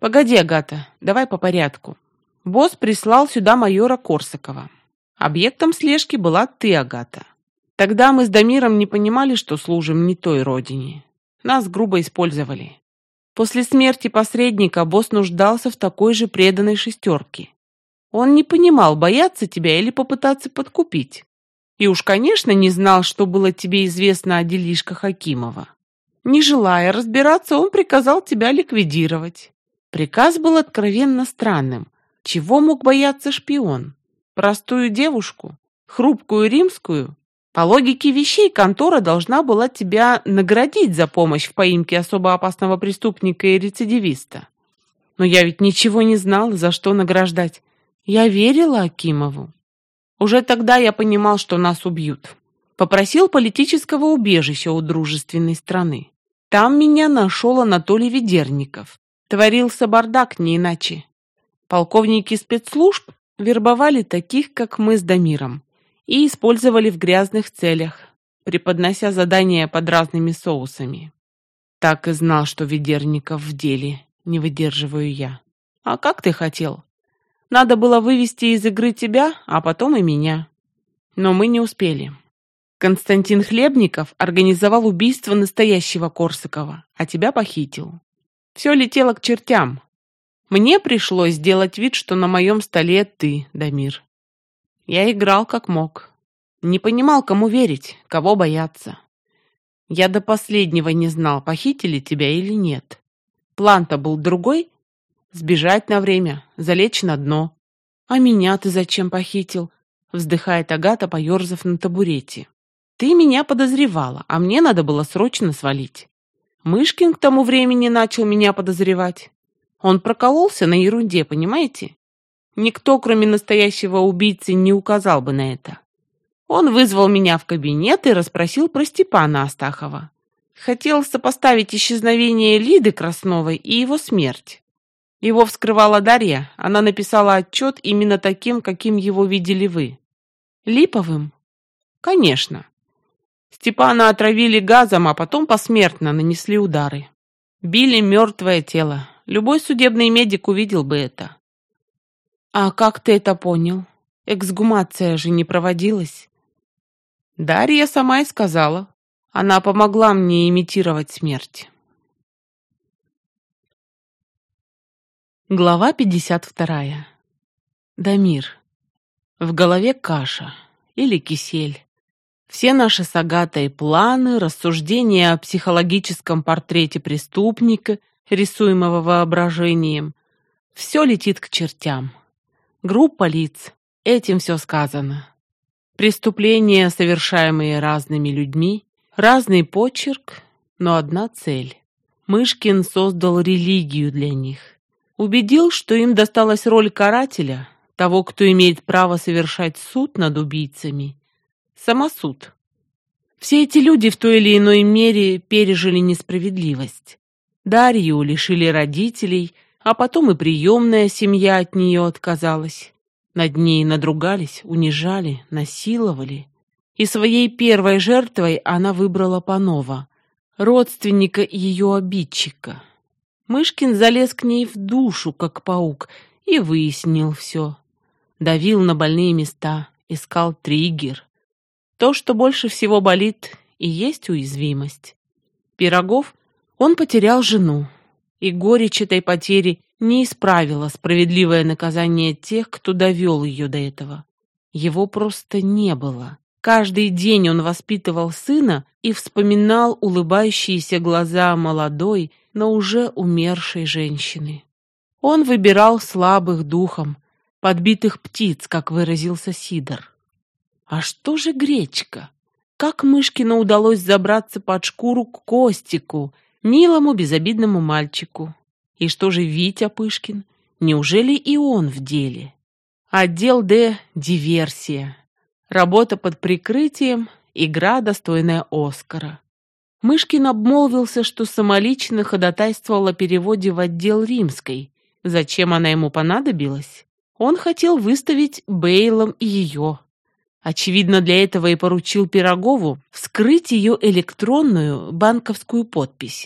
Погоди, Агата, давай по порядку. Босс прислал сюда майора Корсакова. Объектом слежки была ты, Агата. Тогда мы с Дамиром не понимали, что служим не той родине. Нас грубо использовали. После смерти посредника босс нуждался в такой же преданной шестерке. Он не понимал, бояться тебя или попытаться подкупить. И уж, конечно, не знал, что было тебе известно о делишках Акимова. Не желая разбираться, он приказал тебя ликвидировать. Приказ был откровенно странным. Чего мог бояться шпион? Простую девушку? Хрупкую римскую? По логике вещей, контора должна была тебя наградить за помощь в поимке особо опасного преступника и рецидивиста. Но я ведь ничего не знала, за что награждать. Я верила Акимову. Уже тогда я понимал, что нас убьют. Попросил политического убежища у дружественной страны. Там меня нашел Анатолий Ведерников. Творился бардак, не иначе. Полковники спецслужб вербовали таких, как мы с Дамиром, и использовали в грязных целях, преподнося задания под разными соусами. Так и знал, что Ведерников в деле, не выдерживаю я. А как ты хотел? Надо было вывести из игры тебя, а потом и меня. Но мы не успели. Константин Хлебников организовал убийство настоящего Корсакова, а тебя похитил. Все летело к чертям. Мне пришлось сделать вид, что на моем столе ты, Дамир. Я играл как мог. Не понимал, кому верить, кого бояться. Я до последнего не знал, похитили тебя или нет. План-то был другой — сбежать на время, залечь на дно. А меня ты зачем похитил? Вздыхает Агата, поерзав на табурете. Ты меня подозревала, а мне надо было срочно свалить. Мышкин к тому времени начал меня подозревать. Он прокололся на ерунде, понимаете? Никто, кроме настоящего убийцы, не указал бы на это. Он вызвал меня в кабинет и расспросил про Степана Астахова. Хотел сопоставить исчезновение Лиды Красновой и его смерть. Его вскрывала Дарья, она написала отчет именно таким, каким его видели вы. Липовым? Конечно. Степана отравили газом, а потом посмертно нанесли удары. Били мертвое тело. Любой судебный медик увидел бы это. А как ты это понял? Эксгумация же не проводилась. Дарья сама и сказала. Она помогла мне имитировать смерть. Глава 52. Дамир. В голове каша или кисель. Все наши с Агатой планы, рассуждения о психологическом портрете преступника, рисуемого воображением, все летит к чертям. Группа лиц. Этим все сказано. Преступления, совершаемые разными людьми, разный почерк, но одна цель. Мышкин создал религию для них. Убедил, что им досталась роль карателя, того, кто имеет право совершать суд над убийцами. Самосуд. Все эти люди в той или иной мере пережили несправедливость. Дарью лишили родителей, а потом и приемная семья от нее отказалась. Над ней надругались, унижали, насиловали. И своей первой жертвой она выбрала Панова, родственника ее обидчика. Мышкин залез к ней в душу, как паук, и выяснил все. Давил на больные места, искал триггер. То, что больше всего болит, и есть уязвимость. Пирогов, он потерял жену, и горечь этой потери не исправила справедливое наказание тех, кто довел ее до этого. Его просто не было. Каждый день он воспитывал сына и вспоминал улыбающиеся глаза молодой, но уже умершей женщины. Он выбирал слабых духом, подбитых птиц, как выразился Сидор. А что же Гречка? Как Мышкину удалось забраться под шкуру к Костику, милому безобидному мальчику? И что же Витя Пышкин? Неужели и он в деле? Отдел Д – диверсия. Работа под прикрытием, игра, достойная Оскара. Мышкин обмолвился, что самолично ходатайствовал о переводе в отдел Римской. Зачем она ему понадобилась? Он хотел выставить Бейлом и ее. Очевидно, для этого и поручил Пирогову вскрыть ее электронную банковскую подпись.